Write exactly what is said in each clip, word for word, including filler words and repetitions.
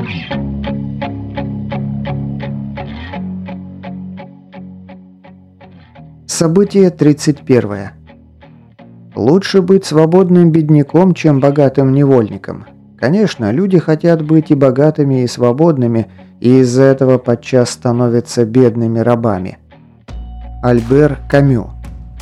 Событие тридцать первое. Лучше быть свободным бедняком, чем богатым невольником. Конечно, люди хотят быть и богатыми, и свободными, и из-за этого подчас становятся бедными рабами. Альбер Камю.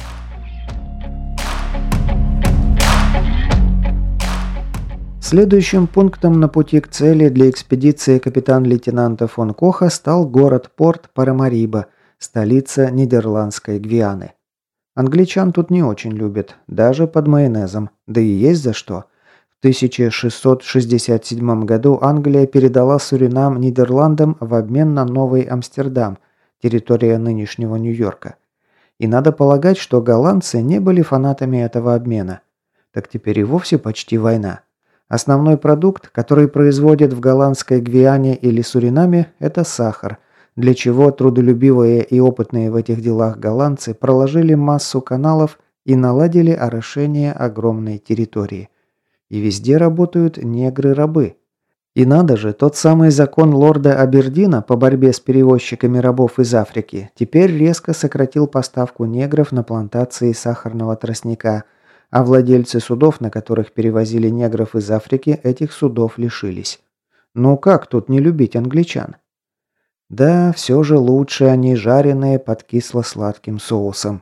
Следующим пунктом на пути к цели для экспедиции капитан-лейтенанта фон Коха стал город-порт Парамариба, столица Нидерландской Гвианы. Англичан тут не очень любят, даже под майонезом, да и есть за что. В тысяча шестьсот шестьдесят седьмом году Англия передала Суринам Нидерландам в обмен на Новый Амстердам, территория нынешнего Нью-Йорка. И надо полагать, что голландцы не были фанатами этого обмена. Так теперь и вовсе почти война. Основной продукт, который производят в голландской Гвиане или Суринаме, это сахар, для чего трудолюбивые и опытные в этих делах голландцы проложили массу каналов и наладили орошение огромной территории. И везде работают негры-рабы. И надо же, тот самый закон лорда Абердина по борьбе с перевозчиками рабов из Африки теперь резко сократил поставку негров на плантации сахарного тростника, а владельцы судов, на которых перевозили негров из Африки, этих судов лишились. Ну как тут не любить англичан? Да, все же лучше они жареные под кисло-сладким соусом.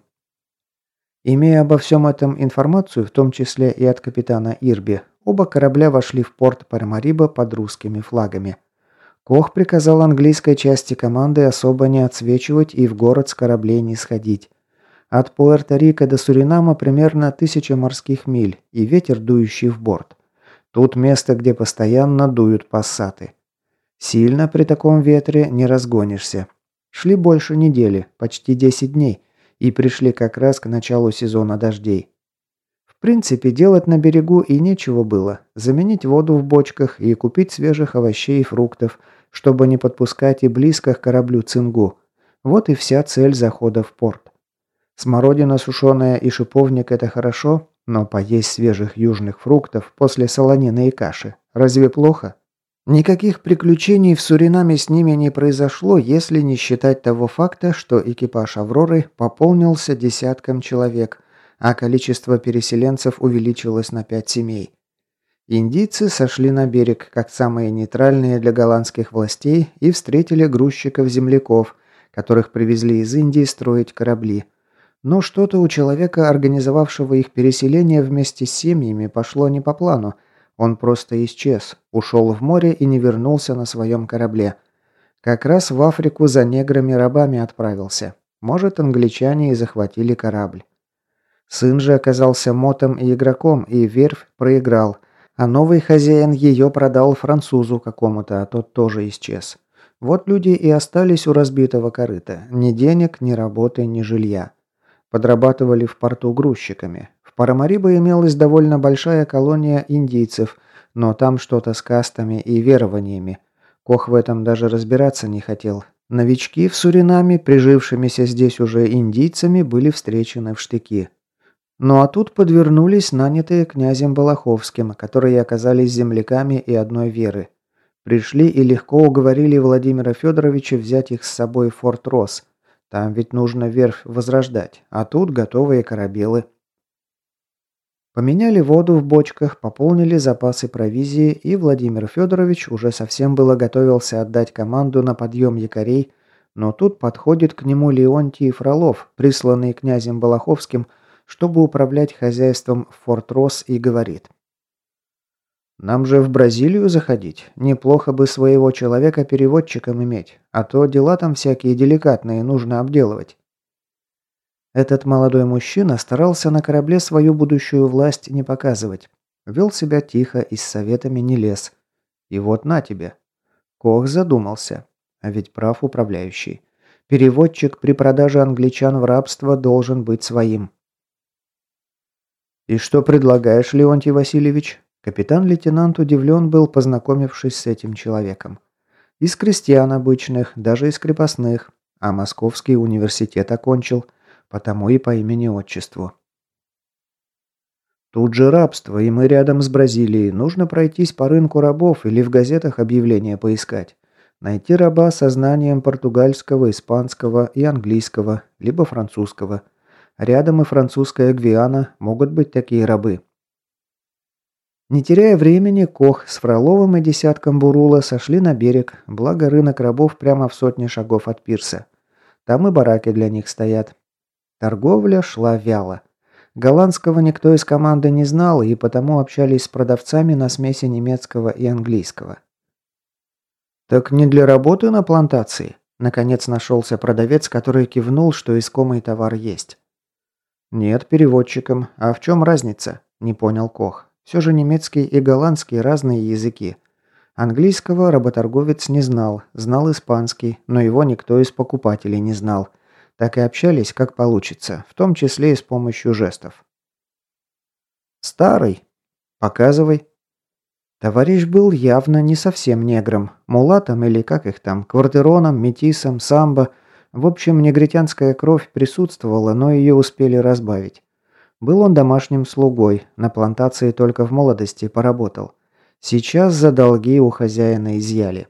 Имея обо всем этом информацию, в том числе и от капитана Ирби, оба корабля вошли в порт Парамариба под русскими флагами. Кох приказал английской части команды особо не отсвечивать и в город с кораблей не сходить. От Пуэрто-Рико до Суринама примерно тысяча морских миль и ветер, дующий в борт. Тут место, где постоянно дуют пассаты. Сильно при таком ветре не разгонишься. Шли больше недели, почти десять дней, и пришли как раз к началу сезона дождей. В принципе, делать на берегу и нечего было. Заменить воду в бочках и купить свежих овощей и фруктов, чтобы не подпускать и близко к кораблю цингу. Вот и вся цель захода в порт. Смородина сушеная и шиповник – это хорошо, но поесть свежих южных фруктов после солонины и каши – разве плохо? Никаких приключений в Суринаме с ними не произошло, если не считать того факта, что экипаж «Авроры» пополнился десятком человек, а количество переселенцев увеличилось на пять семей. Индийцы сошли на берег, как самые нейтральные для голландских властей, и встретили грузчиков-земляков, которых привезли из Индии строить корабли. Но что-то у человека, организовавшего их переселение вместе с семьями, пошло не по плану. Он просто исчез, ушел в море и не вернулся на своем корабле. Как раз в Африку за неграми-рабами отправился. Может, англичане и захватили корабль. Сын же оказался мотом и игроком, и верфь проиграл, а новый хозяин ее продал французу какому-то, а тот тоже исчез. Вот люди и остались у разбитого корыта. Ни денег, ни работы, ни жилья. Подрабатывали в порту грузчиками. В Парамариба имелась довольно большая колония индийцев, но там что-то с кастами и верованиями. Кох в этом даже разбираться не хотел. Новички в Суринаме, прижившимися здесь уже индийцами, были встречены в штыки. Ну а тут подвернулись нанятые князем Балаховским, которые оказались земляками и одной веры. Пришли и легко уговорили Владимира Федоровича взять их с собой в Форт Росс. Там ведь нужно верфь возрождать, а тут готовые корабелы. Поменяли воду в бочках, пополнили запасы провизии, и Владимир Федорович уже совсем было готовился отдать команду на подъем якорей, но тут подходит к нему Леонтий Фролов, присланный князем Балаховским, чтобы управлять хозяйством в Форт Росс, и говорит: «Нам же в Бразилию заходить. Неплохо бы своего человека переводчиком иметь, а то дела там всякие деликатные нужно обделывать». Этот молодой мужчина старался на корабле свою будущую власть не показывать. Вел себя тихо и с советами не лез. И вот на тебе. Кох задумался. А ведь прав управляющий. Переводчик при продаже англичан в рабство должен быть своим. «И что предлагаешь, Леонтий Васильевич?» Капитан-лейтенант удивлен был, познакомившись с этим человеком. Из крестьян обычных, даже из крепостных, а Московский университет окончил, потому и по имени-отчеству. Тут же рабство, и мы рядом с Бразилией. Нужно пройтись по рынку рабов или в газетах объявления поискать. Найти раба со знанием португальского, испанского и английского, либо французского. Рядом и французская Гвиана, могут быть такие рабы. Не теряя времени, Кох с Фроловым и десятком Бурула сошли на берег, благо рынок рабов прямо в сотне шагов от пирса. Там и бараки для них стоят. Торговля шла вяло. Голландского никто из команды не знал, и потому общались с продавцами на смеси немецкого и английского. «Так не для работы на плантации?» Наконец нашелся продавец, который кивнул, что искомый товар есть. «Нет, переводчиком. А в чем разница?» – не понял Кох. Все же немецкий и голландский разные языки. Английского работорговец не знал, знал испанский, но его никто из покупателей не знал. Так и общались, как получится, в том числе и с помощью жестов. «Старый. Показывай». Товарищ был явно не совсем негром, мулатом или как их там, квартероном, метисом, самбо. В общем, негритянская кровь присутствовала, но ее успели разбавить. Был он домашним слугой, на плантации только в молодости поработал. Сейчас за долги у хозяина изъяли.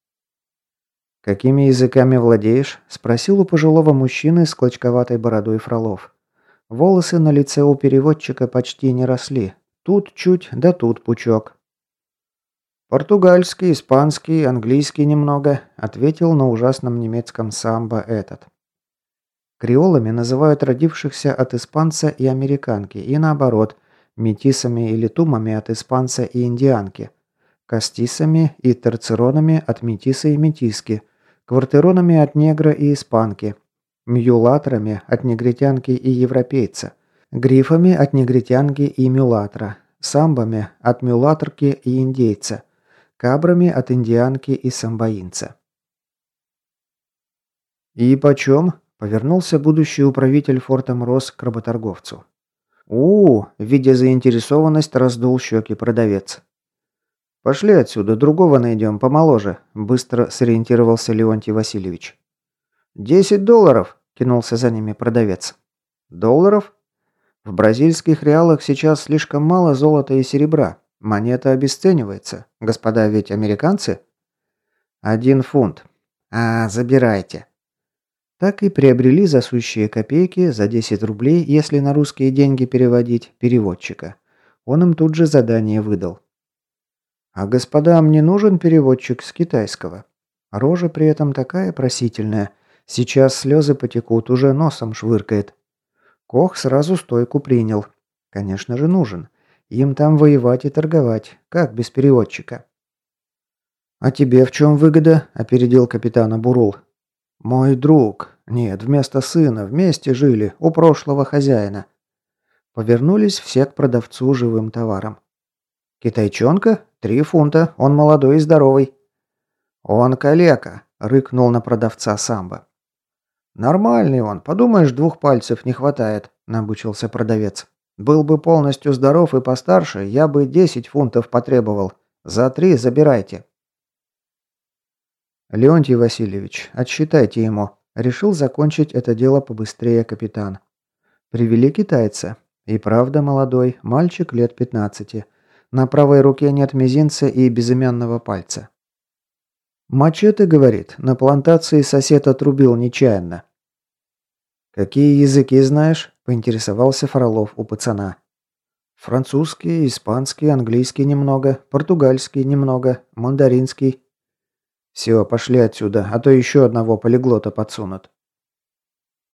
«Какими языками владеешь?» – спросил у пожилого мужчины с клочковатой бородой Фролов. Волосы на лице у переводчика почти не росли. Тут чуть, да тут пучок. «Португальский, испанский, английский немного», – ответил на ужасном немецком самбо этот. Креолами называют родившихся от испанца и американки, и наоборот, метисами или тумами от испанца и индианки, кастисами и терцеронами от метиса и метиски, квартеронами от негра и испанки, мюлатрами от негритянки и европейца, грифами от негритянки и мюлатра, самбами от мюлатрки и индейца, кабрами от индианки и самбоинца. «И почем?» – повернулся будущий управитель форта Мроз к работорговцу. у, -у видя заинтересованность, раздул щеки продавец. «Пошли отсюда, другого найдем, помоложе», – быстро сориентировался Леонтий Васильевич. «Десять долларов!» – кинулся за ними продавец. «Долларов? В бразильских реалах сейчас слишком мало золота и серебра. Монета обесценивается. Господа ведь американцы?» «Один фунт». «А, забирайте». Так и приобрели за сущие копейки, за десять рублей, если на русские деньги переводить, переводчика. Он им тут же задание выдал. А господам не нужен переводчик с китайского. Рожа при этом такая просительная. Сейчас слезы потекут, уже носом швыркает. Кох сразу стойку принял. Конечно же нужен. Им там воевать и торговать. Как без переводчика? «А тебе в чем выгода?» – опередил капитана Бурул. «Мой друг. Нет, вместо сына. Вместе жили. У прошлого хозяина». Повернулись все к продавцу живым товаром. «Китайчонка? Три фунта. Он молодой и здоровый». «Он калека», — рыкнул на продавца самбо. «Нормальный он. Подумаешь, двух пальцев не хватает», — набычился продавец. «Был бы полностью здоров и постарше, я бы десять фунтов потребовал. За три забирайте». «Леонтий Васильевич, отсчитайте ему», — решил закончить это дело побыстрее капитан. Привели китайца. И правда молодой, мальчик лет пятнадцати. На правой руке нет мизинца и безымянного пальца. «Мачете, — говорит, — на плантации сосед отрубил нечаянно». «Какие языки знаешь?» – поинтересовался Фролов у пацана. «Французский, испанский, английский немного, португальский немного, мандаринский». «Все, пошли отсюда, а то еще одного полиглота подсунут».